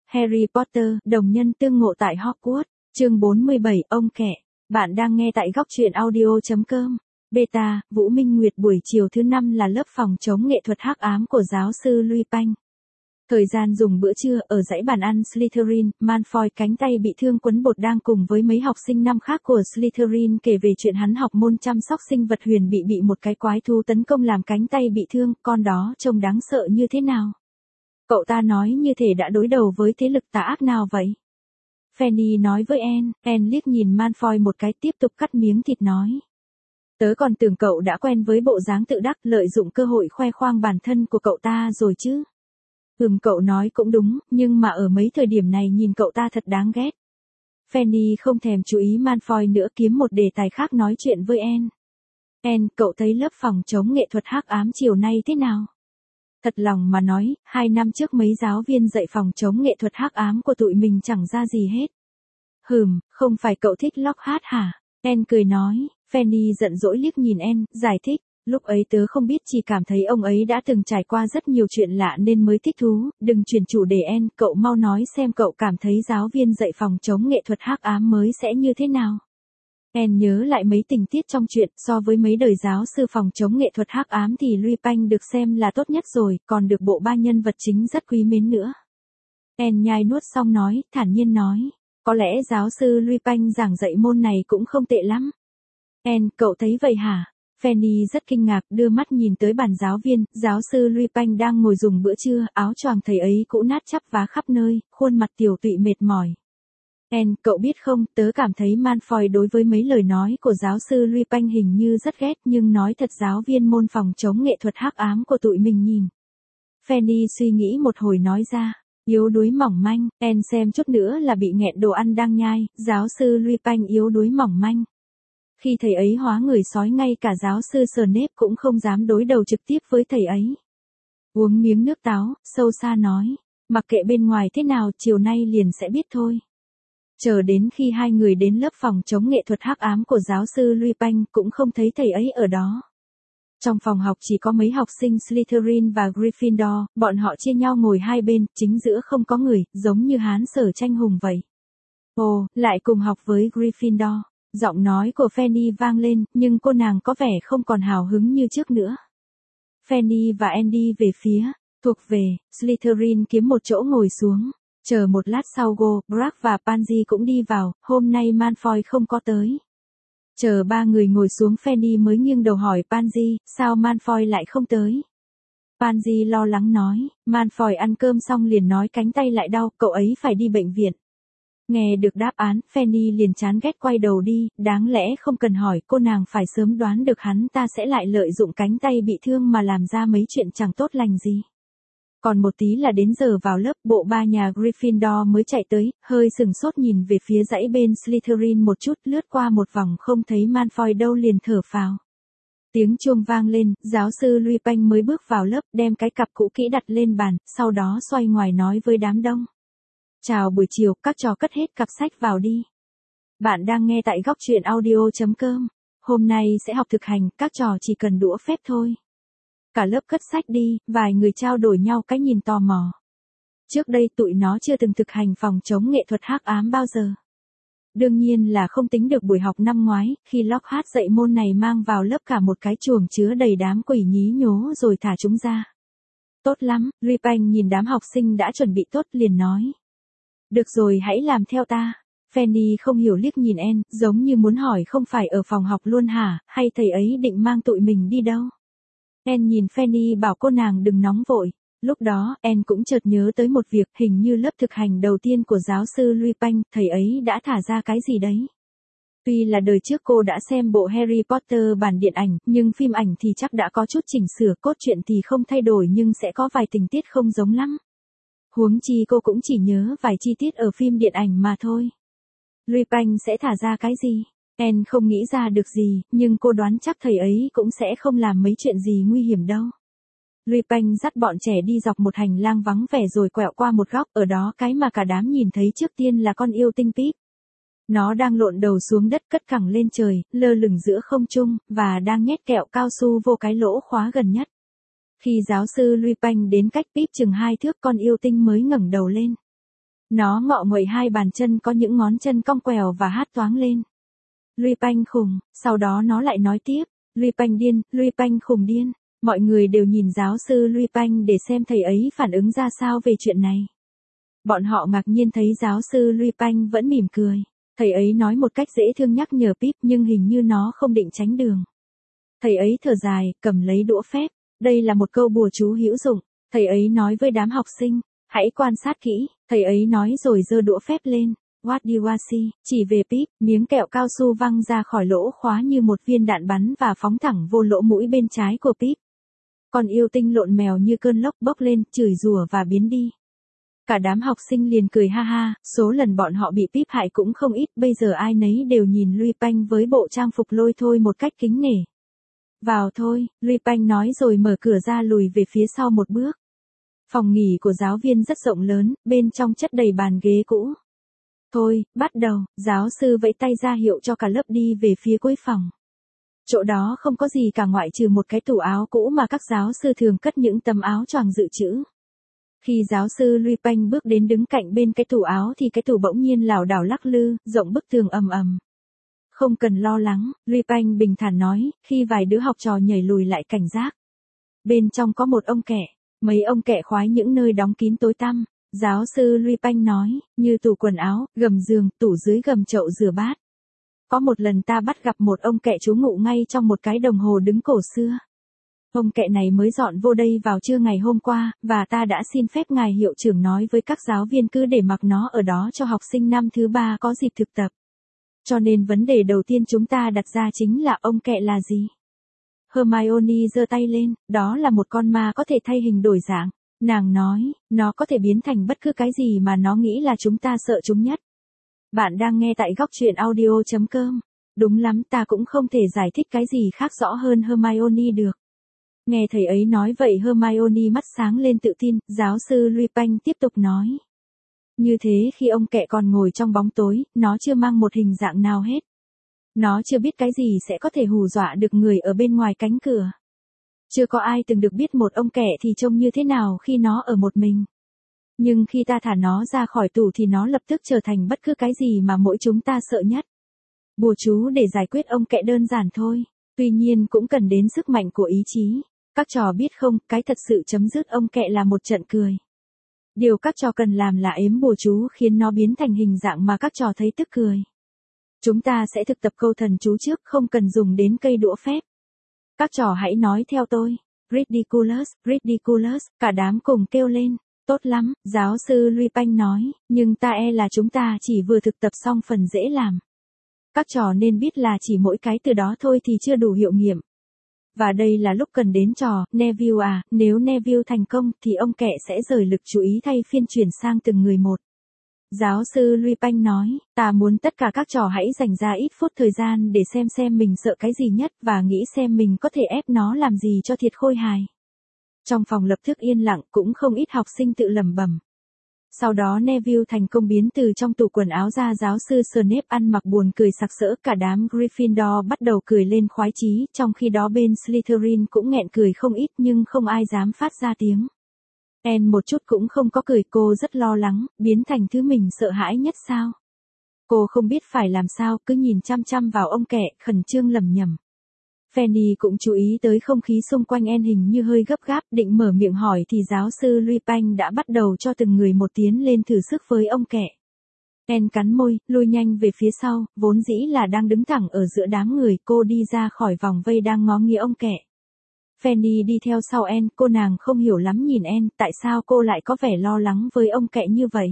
Harry Potter, đồng nhân tương ngộ tại Hogwarts, chương 47, ông kẹ. Bạn đang nghe tại góc truyện audio.com. Beta, Vũ Minh Nguyệt buổi chiều thứ 5 là lớp phòng chống nghệ thuật hắc ám của giáo sư Lupin. Thời gian dùng bữa trưa ở dãy bàn ăn Slytherin, Malfoy cánh tay bị thương quấn bột đang cùng với mấy học sinh năm khác của Slytherin kể về chuyện hắn học môn chăm sóc sinh vật huyền bị một cái quái thú tấn công làm cánh tay bị thương, con đó trông đáng sợ như thế nào. Cậu ta nói như thể đã đối đầu với thế lực tà ác nào vậy. Fanny nói với Anne liếc nhìn Malfoy một cái tiếp tục cắt miếng thịt nói. Tớ còn tưởng cậu đã quen với bộ dáng tự đắc lợi dụng cơ hội khoe khoang bản thân của cậu ta rồi chứ. Cậu nói cũng đúng, nhưng mà ở mấy thời điểm này nhìn cậu ta thật đáng ghét. Fanny không thèm chú ý Malfoy nữa kiếm một đề tài khác nói chuyện với Anne, cậu thấy lớp phòng chống nghệ thuật hắc ám chiều nay thế nào? Thật lòng mà nói, 2 năm trước mấy giáo viên dạy phòng chống nghệ thuật hắc ám của tụi mình chẳng ra gì hết. Không phải cậu thích Lockhart hả? Anne cười nói. Fanny giận dỗi liếc nhìn Anne, giải thích. Lúc ấy tớ không biết, chỉ cảm thấy ông ấy đã từng trải qua rất nhiều chuyện lạ nên mới thích thú. Đừng chuyển chủ đề Anne, cậu mau nói xem cậu cảm thấy giáo viên dạy phòng chống nghệ thuật hắc ám mới sẽ như thế nào. Anne nhớ lại mấy tình tiết trong chuyện, so với mấy đời giáo sư phòng chống nghệ thuật hắc ám thì Lupin được xem là tốt nhất rồi, còn được bộ ba nhân vật chính rất quý mến nữa. Anne nhai nuốt xong nói, thản nhiên nói, có lẽ giáo sư Lupin giảng dạy môn này cũng không tệ lắm. Anne, cậu thấy vậy hả? Fanny rất kinh ngạc đưa mắt nhìn tới bàn giáo viên, giáo sư Lupin đang ngồi dùng bữa trưa, áo choàng thầy ấy cũ nát chắp vá khắp nơi, khuôn mặt tiều tụy mệt mỏi. Anne, cậu biết không, tớ cảm thấy Malfoy đối với mấy lời nói của giáo sư Lupin hình như rất ghét, nhưng nói thật giáo viên môn phòng chống nghệ thuật hắc ám của tụi mình nhìn. Fanny suy nghĩ một hồi nói ra, yếu đuối mỏng manh, Anne xem chút nữa là bị nghẹn đồ ăn đang nhai, giáo sư Lupin yếu đuối mỏng manh. Khi thầy ấy hóa người sói ngay cả giáo sư Snape cũng không dám đối đầu trực tiếp với thầy ấy. Uống miếng nước táo, sâu xa nói, mặc kệ bên ngoài thế nào chiều nay liền sẽ biết thôi. Chờ đến khi hai người đến lớp phòng chống nghệ thuật hắc ám của giáo sư Lupin cũng không thấy thầy ấy ở đó. Trong phòng học chỉ có mấy học sinh Slytherin và Gryffindor, bọn họ chia nhau ngồi hai bên, chính giữa không có người, giống như Hán Sở tranh hùng vậy. Ồ, lại cùng học với Gryffindor. Giọng nói của Fanny vang lên, nhưng cô nàng có vẻ không còn hào hứng như trước nữa. Fanny và Andy về phía, thuộc về, Slytherin kiếm một chỗ ngồi xuống. Chờ một lát sau Bragg và Pansy cũng đi vào, hôm nay Malfoy không có tới. Chờ ba người ngồi xuống Fanny mới nghiêng đầu hỏi Pansy, sao Malfoy lại không tới? Pansy lo lắng nói, Malfoy ăn cơm xong liền nói cánh tay lại đau, cậu ấy phải đi bệnh viện. Nghe được đáp án, Fanny liền chán ghét quay đầu đi, đáng lẽ không cần hỏi, cô nàng phải sớm đoán được hắn ta sẽ lại lợi dụng cánh tay bị thương mà làm ra mấy chuyện chẳng tốt lành gì. Còn một tí là đến giờ vào lớp, bộ ba nhà Gryffindor mới chạy tới, hơi sừng sốt nhìn về phía dãy bên Slytherin một chút, lướt qua một vòng không thấy Malfoy đâu liền thở phào. Tiếng chuông vang lên, giáo sư Lupin mới bước vào lớp, đem cái cặp cũ kỹ đặt lên bàn, sau đó xoay ngoài nói với đám đông. Chào buổi chiều, các trò cất hết cặp sách vào đi. Bạn đang nghe tại góc truyện audio.com. Hôm nay sẽ học thực hành, các trò chỉ cần đũa phép thôi. Cả lớp cất sách đi, vài người trao đổi nhau cái nhìn tò mò. Trước đây tụi nó chưa từng thực hành phòng chống nghệ thuật hắc ám bao giờ. Đương nhiên là không tính được buổi học năm ngoái, khi Lockhart dạy môn này mang vào lớp cả một cái chuồng chứa đầy đám quỷ nhí nhố rồi thả chúng ra. Tốt lắm, Lupin nhìn đám học sinh đã chuẩn bị tốt liền nói. Được rồi, hãy làm theo ta. Fanny không hiểu liếc nhìn Anne, giống như muốn hỏi không phải ở phòng học luôn hả, hay thầy ấy định mang tụi mình đi đâu. Anne nhìn Fanny bảo cô nàng đừng nóng vội. Lúc đó, Anne cũng chợt nhớ tới một việc, hình như lớp thực hành đầu tiên của giáo sư Lupin, thầy ấy đã thả ra cái gì đấy. Tuy là đời trước cô đã xem bộ Harry Potter bản điện ảnh, nhưng phim ảnh thì chắc đã có chút chỉnh sửa, cốt truyện thì không thay đổi nhưng sẽ có vài tình tiết không giống lắm. Huống chi cô cũng chỉ nhớ vài chi tiết ở phim điện ảnh mà thôi. Lupin sẽ thả ra cái gì? Anne không nghĩ ra được gì, nhưng cô đoán chắc thầy ấy cũng sẽ không làm mấy chuyện gì nguy hiểm đâu. Lupin dắt bọn trẻ đi dọc một hành lang vắng vẻ rồi quẹo qua một góc, ở đó cái mà cả đám nhìn thấy trước tiên là con yêu tinh Pip. Nó đang lộn đầu xuống đất cất cẳng lên trời, lơ lửng giữa không trung, và đang nhét kẹo cao su vô cái lỗ khóa gần nhất. Khi giáo sư Lupin đến cách Pip chừng 2 thước con yêu tinh mới ngẩng đầu lên. Nó ngọ nguậy hai bàn chân có những ngón chân cong quèo và hát toáng lên. Luy Panh khùng, sau đó nó lại nói tiếp, Luy Panh điên, Luy Panh khùng điên. Mọi người đều nhìn giáo sư Luy Panh để xem thầy ấy phản ứng ra sao về chuyện này. Bọn họ ngạc nhiên thấy giáo sư Luy Panh vẫn mỉm cười. Thầy ấy nói một cách dễ thương nhắc nhở Pip nhưng hình như nó không định tránh đường. Thầy ấy thở dài, cầm lấy đũa phép. Đây là một câu bùa chú hữu dụng. Thầy ấy nói với đám học sinh, hãy quan sát kỹ. Thầy ấy nói rồi giơ đũa phép lên. Wadiwasi, chỉ về Pip, miếng kẹo cao su văng ra khỏi lỗ khóa như một viên đạn bắn và phóng thẳng vô lỗ mũi bên trái của Pip. Con yêu tinh lộn mèo như cơn lốc bốc lên, chửi rủa và biến đi. Cả đám học sinh liền cười ha ha, số lần bọn họ bị Pip hại cũng không ít, bây giờ ai nấy đều nhìn Luy Panh với bộ trang phục lôi thôi một cách kính nể. Vào thôi, Luy Panh nói rồi mở cửa ra lùi về phía sau một bước. Phòng nghỉ của giáo viên rất rộng lớn, bên trong chất đầy bàn ghế cũ. Thôi, bắt đầu, giáo sư vẫy tay ra hiệu cho cả lớp đi về phía cuối phòng. Chỗ đó không có gì cả ngoại trừ một cái tủ áo cũ mà các giáo sư thường cất những tấm áo choàng dự trữ. Khi giáo sư Luy Panh bước đến đứng cạnh bên cái tủ áo thì cái tủ bỗng nhiên lảo đảo lắc lư, rộng bức tường ầm ầm. Không cần lo lắng, Luy Panh bình thản nói, khi vài đứa học trò nhảy lùi lại cảnh giác. Bên trong có một ông kẹ, mấy ông kẹ khoái những nơi đóng kín tối tăm. Giáo sư Luy Panh nói, như tủ quần áo, gầm giường, tủ dưới gầm chậu rửa bát. Có một lần ta bắt gặp một ông kẹ trú ngụ ngay trong một cái đồng hồ đứng cổ xưa. Ông kẹ này mới dọn vô đây vào trưa ngày hôm qua, và ta đã xin phép ngài hiệu trưởng nói với các giáo viên cứ để mặc nó ở đó cho học sinh năm thứ 3 có dịp thực tập. Cho nên vấn đề đầu tiên chúng ta đặt ra chính là ông kẹ là gì? Hermione giơ tay lên, đó là một con ma có thể thay hình đổi dạng. Nàng nói, nó có thể biến thành bất cứ cái gì mà nó nghĩ là chúng ta sợ chúng nhất. Bạn đang nghe tại góc truyện audio.com. Đúng lắm, ta cũng không thể giải thích cái gì khác rõ hơn Hermione được. Nghe thầy ấy nói vậy Hermione mắt sáng lên tự tin, giáo sư Luy Panh tiếp tục nói. Như thế khi ông kẹ còn ngồi trong bóng tối, nó chưa mang một hình dạng nào hết. Nó chưa biết cái gì sẽ có thể hù dọa được người ở bên ngoài cánh cửa. Chưa có ai từng được biết một ông kẹ thì trông như thế nào khi nó ở một mình. Nhưng khi ta thả nó ra khỏi tủ thì nó lập tức trở thành bất cứ cái gì mà mỗi chúng ta sợ nhất. Bùa chú để giải quyết ông kẹ đơn giản thôi, tuy nhiên cũng cần đến sức mạnh của ý chí. Các trò biết không, cái thật sự chấm dứt ông kẹ là một trận cười. Điều các trò cần làm là ếm bùa chú khiến nó biến thành hình dạng mà các trò thấy tức cười. Chúng ta sẽ thực tập câu thần chú trước, không cần dùng đến cây đũa phép. Các trò hãy nói theo tôi. Ridiculous, ridiculous, cả đám cùng kêu lên. Tốt lắm, giáo sư Luy Panh nói, nhưng ta e là chúng ta chỉ vừa thực tập xong phần dễ làm. Các trò nên biết là chỉ mỗi cái từ đó thôi thì chưa đủ hiệu nghiệm. Và đây là lúc cần đến trò, Neville à, nếu Neville thành công thì ông kẹ sẽ rời lực chú ý thay phiên chuyển sang từng người một. Giáo sư Luy Panh nói, ta muốn tất cả các trò hãy dành ra ít phút thời gian để xem mình sợ cái gì nhất và nghĩ xem mình có thể ép nó làm gì cho thiệt khôi hài. Trong phòng lập tức yên lặng, cũng không ít học sinh tự lẩm bẩm. Sau đó Neville thành công biến từ trong tủ quần áo ra, giáo sư Snape ăn mặc buồn cười sặc sỡ, cả đám Gryffindor bắt đầu cười lên khoái chí, trong khi đó bên Slytherin cũng nghẹn cười không ít nhưng không ai dám phát ra tiếng. Anne một chút cũng không có cười, cô rất lo lắng, biến thành thứ mình sợ hãi nhất sao? Cô không biết phải làm sao, cứ nhìn chăm chăm vào ông kẹ, khẩn trương lẩm nhẩm. Fanny cũng chú ý tới không khí xung quanh Anne hình như hơi gấp gáp, định mở miệng hỏi thì giáo sư Luy Panh đã bắt đầu cho từng người một tiến lên thử sức với ông kẹ. Anne cắn môi, lui nhanh về phía sau, vốn dĩ là đang đứng thẳng ở giữa đám người, cô đi ra khỏi vòng vây đang ngó nghía ông kẹ. Fanny đi theo sau Anne, cô nàng không hiểu lắm nhìn Anne, tại sao cô lại có vẻ lo lắng với ông kẹ như vậy.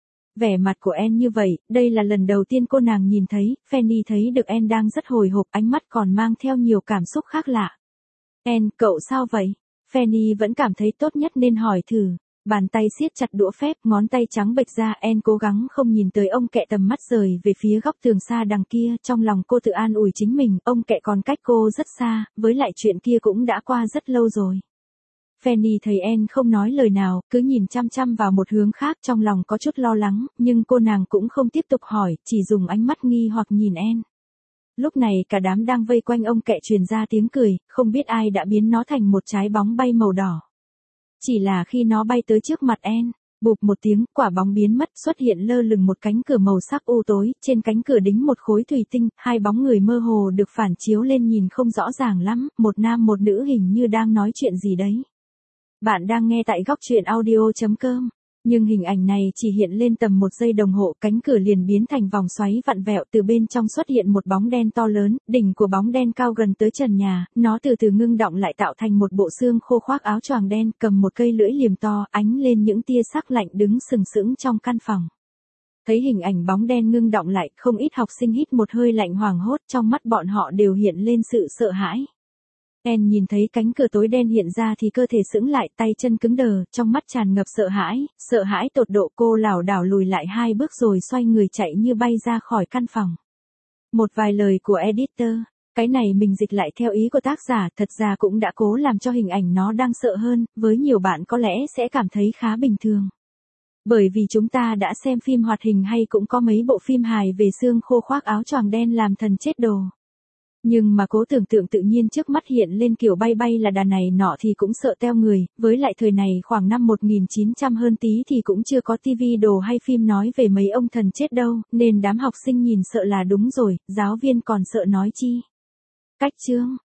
Vẻ mặt của Anne như vậy, đây là lần đầu tiên cô nàng nhìn thấy, Fanny thấy được Anne đang rất hồi hộp, ánh mắt còn mang theo nhiều cảm xúc khác lạ. Anne, cậu sao vậy? Fanny vẫn cảm thấy tốt nhất nên hỏi thử. Bàn tay siết chặt đũa phép, ngón tay trắng bệch ra, Anne cố gắng không nhìn tới ông kẹ, tầm mắt rời về phía góc tường xa đằng kia, trong lòng cô tự an ủi chính mình, ông kẹ còn cách cô rất xa, với lại chuyện kia cũng đã qua rất lâu rồi. Fanny thấy Anne không nói lời nào, cứ nhìn chăm chăm vào một hướng khác, trong lòng có chút lo lắng, nhưng cô nàng cũng không tiếp tục hỏi, chỉ dùng ánh mắt nghi hoặc nhìn Anne. Lúc này cả đám đang vây quanh ông kẹ truyền ra tiếng cười, không biết ai đã biến nó thành một trái bóng bay màu đỏ. Chỉ là khi nó bay tới trước mặt Anne, Bụp một tiếng, quả bóng biến mất, xuất hiện lơ lửng một cánh cửa màu sắc u tối, trên cánh cửa đính một khối thủy tinh, hai bóng người mơ hồ được phản chiếu lên nhìn không rõ ràng lắm, một nam một nữ hình như đang nói chuyện gì đấy. Bạn đang nghe tại góc truyện audio.com. Nhưng hình ảnh này chỉ hiện lên tầm 1 giây đồng hồ, cánh cửa liền biến thành vòng xoáy vặn vẹo, từ bên trong xuất hiện một bóng đen to lớn, đỉnh của bóng đen cao gần tới trần nhà, nó từ từ ngưng động lại tạo thành một bộ xương khô khoác áo choàng đen, cầm một cây lưỡi liềm to, ánh lên những tia sắc lạnh đứng sừng sững trong căn phòng. Thấy hình ảnh bóng đen ngưng động lại, không ít học sinh hít một hơi lạnh hoảng hốt, trong mắt bọn họ đều hiện lên sự sợ hãi. En nhìn thấy cánh cửa tối đen hiện ra thì cơ thể sững lại, tay chân cứng đờ, trong mắt tràn ngập sợ hãi tột độ, cô lảo đảo lùi lại 2 bước rồi xoay người chạy như bay ra khỏi căn phòng. Một vài lời của editor, cái này mình dịch lại theo ý của tác giả, thật ra cũng đã cố làm cho hình ảnh nó đang sợ hơn, với nhiều bạn có lẽ sẽ cảm thấy khá bình thường. Bởi vì chúng ta đã xem phim hoạt hình hay cũng có mấy bộ phim hài về xương khô khoác áo choàng đen làm thần chết đồ. Nhưng mà cố tưởng tượng tự nhiên trước mắt hiện lên kiểu bay bay là đà này nọ thì cũng sợ teo người, với lại thời này khoảng năm 1900 hơn tí thì cũng chưa có tivi đồ hay phim nói về mấy ông thần chết đâu, nên đám học sinh nhìn sợ là đúng rồi, giáo viên còn sợ nói chi. Cách chương